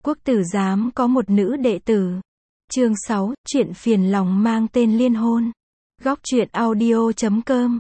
Quốc tử giám có một nữ đệ tử. Chương 6, chuyện phiền lòng mang tên liên hôn. Góc truyện audio.com.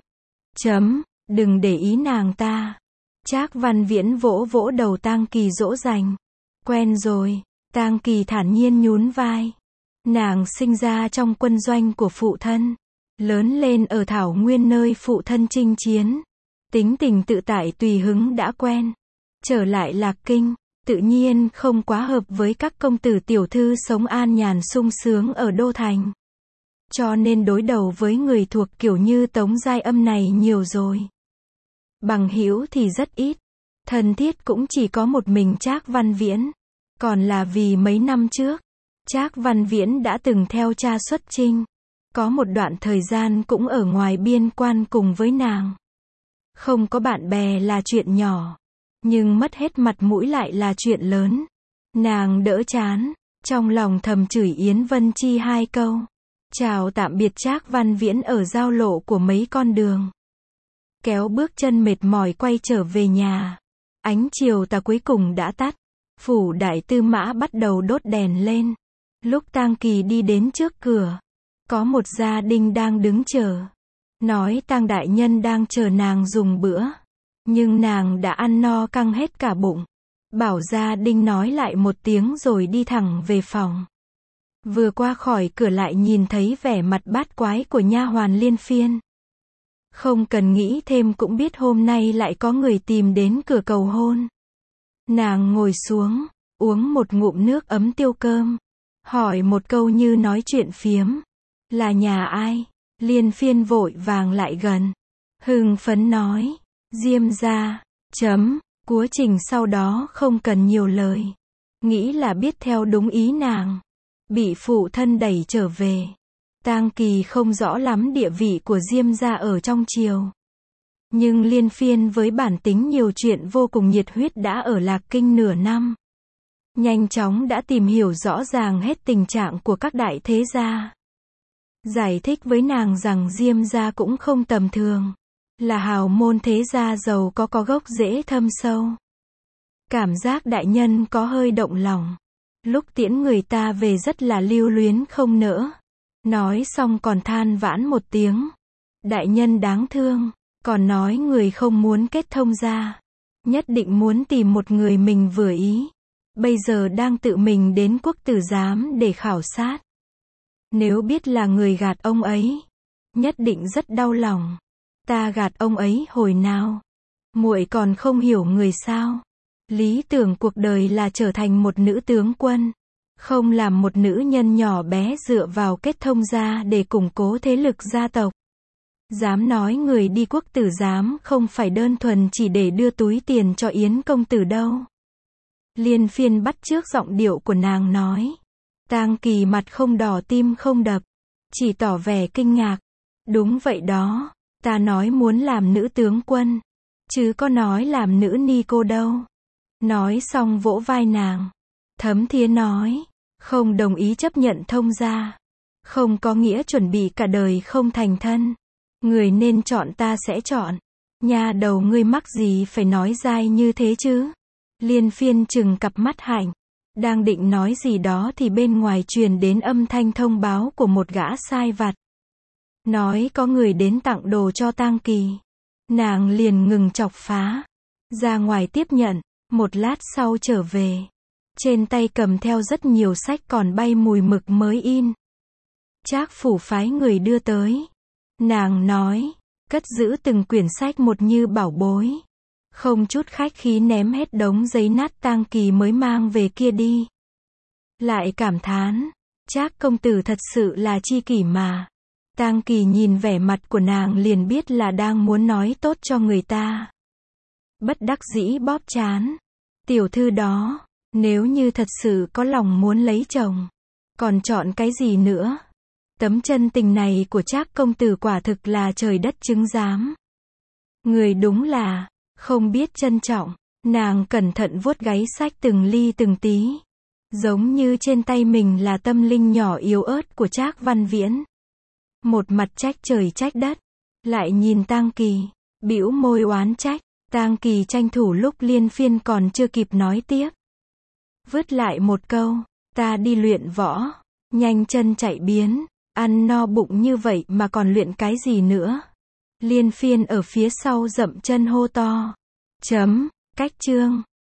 Đừng để ý nàng ta. Trác Văn Viễn vỗ vỗ đầu Tang Kỳ dỗ dành. Quen rồi. Tang Kỳ thản nhiên nhún vai. Nàng sinh ra trong quân doanh của phụ thân, lớn lên ở Thảo Nguyên nơi phụ thân chinh chiến. Tính tình tự tại tùy hứng đã quen. Trở lại Lạc Kinh, tự nhiên không quá hợp với các công tử tiểu thư sống an nhàn sung sướng ở đô thành. Cho nên đối đầu với người thuộc kiểu như Tống Giai Âm này nhiều rồi. Bằng hữu thì rất ít, thân thiết cũng chỉ có một mình Trác Văn Viễn. Còn là vì mấy năm trước, Trác Văn Viễn đã từng theo cha xuất chinh, có một đoạn thời gian cũng ở ngoài biên quan cùng với nàng. Không có bạn bè là chuyện nhỏ, nhưng mất hết mặt mũi lại là chuyện lớn. Nàng đỡ chán, trong lòng thầm chửi Yến Vân Chi hai câu. Chào tạm biệt Trác Văn Viễn ở giao lộ của mấy con đường. Kéo bước chân mệt mỏi quay trở về nhà. Ánh chiều tà cuối cùng đã tắt. Phủ đại tư mã bắt đầu đốt đèn lên. Lúc Tang Kỳ đi đến trước cửa, có một gia đình đang đứng chờ. Nói Tang đại nhân đang chờ nàng dùng bữa. Nhưng nàng đã ăn no căng hết cả bụng. Bảo gia đình nói lại một tiếng rồi đi thẳng về phòng. Vừa qua khỏi cửa lại nhìn thấy vẻ mặt bát quái của nha hoàn Liên Phiên. Không cần nghĩ thêm cũng biết hôm nay lại có người tìm đến cửa cầu hôn. Nàng ngồi xuống, uống một ngụm nước ấm tiêu cơm. Hỏi một câu như nói chuyện phiếm. Là nhà ai? Liên Phiên vội vàng lại gần. Hưng phấn nói. Diêm gia. Quá trình sau đó không cần nhiều lời. Nghĩ là biết theo đúng ý nàng. Bị phụ thân đẩy trở về. Tang Kỳ không rõ lắm địa vị của Diêm gia ở trong triều. Nhưng Liên Phiên với bản tính nhiều chuyện vô cùng nhiệt huyết đã ở Lạc Kinh nửa năm. Nhanh chóng đã tìm hiểu rõ ràng hết tình trạng của các đại thế gia. Giải thích với nàng rằng Diêm gia cũng không tầm thường. Là hào môn thế gia giàu có gốc rễ thâm sâu. Cảm giác đại nhân có hơi động lòng. Lúc tiễn người ta về rất là lưu luyến không nỡ. Nói xong còn than vãn một tiếng. Đại nhân đáng thương. Còn nói người không muốn kết thông gia. Nhất định muốn tìm một người mình vừa ý. Bây giờ đang tự mình đến quốc tử giám để khảo sát. Nếu biết là người gạt ông ấy, nhất định rất đau lòng. Ta gạt ông ấy hồi nào? Muội còn không hiểu người sao? Lý tưởng cuộc đời là trở thành một nữ tướng quân, không làm một nữ nhân nhỏ bé dựa vào kết thông gia để củng cố thế lực gia tộc. Dám nói người đi quốc tử giám không phải đơn thuần chỉ để đưa túi tiền cho Yến công tử đâu. Liên Phiên bắt chước giọng điệu của nàng nói. Tang Kỳ mặt không đỏ tim không đập, chỉ tỏ vẻ kinh ngạc. Đúng vậy đó, ta nói muốn làm nữ tướng quân, chứ có nói làm nữ ni cô đâu. Nói xong vỗ vai nàng. Thấm thía nói, không đồng ý chấp nhận thông gia. Không có nghĩa chuẩn bị cả đời không thành thân. Người nên chọn ta sẽ chọn. Nha đầu ngươi mắc gì phải nói dai như thế chứ? Liên Phiên trừng cặp mắt hạnh. Đang định nói gì đó thì bên ngoài truyền đến âm thanh thông báo của một gã sai vặt. Nói có người đến tặng đồ cho Tang Kỳ. Nàng liền ngừng chọc phá. Ra ngoài tiếp nhận. Một lát sau trở về. Trên tay cầm theo rất nhiều sách còn bay mùi mực mới in. Trác phủ phái người đưa tới. Nàng nói. Cất giữ từng quyển sách một như bảo bối. Không chút khách khí ném hết đống giấy nát Tang Kỳ mới mang về kia đi. Lại cảm thán. Trác công tử thật sự là chi kỷ mà. Tang Kỳ nhìn vẻ mặt của nàng liền biết là đang muốn nói tốt cho người ta. Bất đắc dĩ bóp trán. Tiểu thư đó, nếu như thật sự có lòng muốn lấy chồng, còn chọn cái gì nữa? Tấm chân tình này của Trác công tử quả thực là trời đất chứng giám. Người đúng là không biết trân trọng. Nàng cẩn thận vuốt gáy sách từng ly từng tí, giống như trên tay mình là tâm linh nhỏ yếu ớt của Trác Văn Viễn. Một mặt trách trời trách đất, lại nhìn Tang Kỳ, bĩu môi oán trách. Tang Kỳ tranh thủ lúc Liên Phiên còn chưa kịp nói tiếp. Vứt lại một câu, ta đi luyện võ, nhanh chân chạy biến, ăn no bụng như vậy mà còn luyện cái gì nữa. Liên Phiên ở phía sau dậm chân hô to. Cách chương.